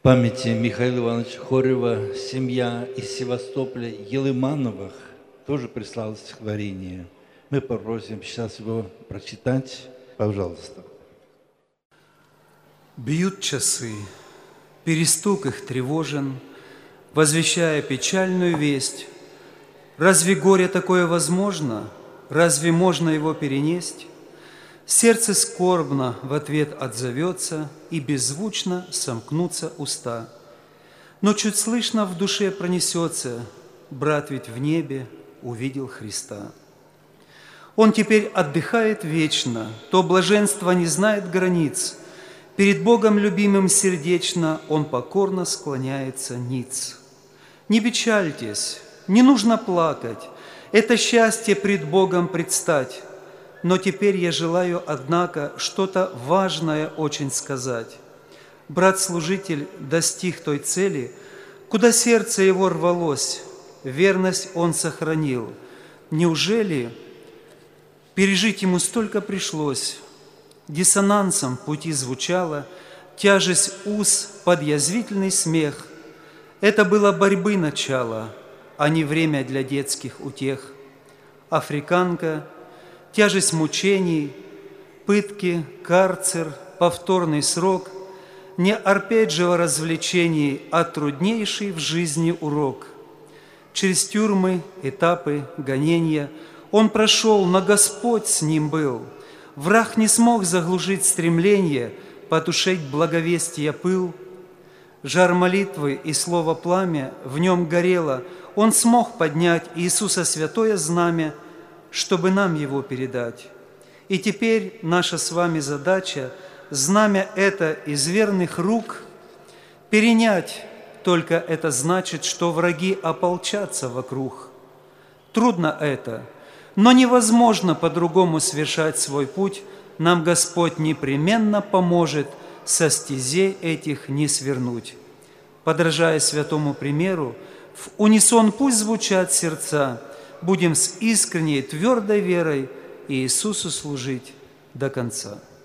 памяти Михаила Ивановича Хорева семья из Севастополя Елымановых тоже прислала стихотворение. Мы попросим сейчас его прочитать. Пожалуйста. Бьют часы, перестук их тревожен, возвещая печальную весть. Разве горе такое возможно? Разве можно его перенесть? Сердце скорбно в ответ отзовется, и беззвучно сомкнутся уста. Но чуть слышно в душе пронесется: брат ведь в небе увидел Христа. Он теперь отдыхает вечно, то блаженство не знает границ. Перед Богом любимым сердечно он покорно склоняется ниц. Не печальтесь, не нужно плакать, это счастье пред Богом предстать. Но теперь я желаю, однако, что-то важное очень сказать. Брат-служитель достиг той цели, куда сердце его рвалось, верность он сохранил. Неужели пережить ему столько пришлось? Диссонансом пути звучала тяжесть уз под язвительный смех. Это было борьбы начало, а не время для детских утех. Африканка, тяжесть мучений, пытки, карцер, повторный срок, не арпеджио развлечений, а труднейший в жизни урок. Через тюрьмы, этапы, гонения он прошел, но Господь с ним был. Враг не смог заглушить стремление потушить благовестия пыл. Жар молитвы и слово пламя в нем горело. Он смог поднять Иисуса святое знамя, чтобы нам его передать. И теперь наша с вами задача знамя это из верных рук перенять. Только это значит, что враги ополчатся вокруг. Трудно это, но невозможно по-другому совершать свой путь. Нам Господь непременно поможет со стезей этих не свернуть. Подражая святому примеру, в унисон пусть звучат сердца, будем с искренней твердой верой Иисусу служить до конца.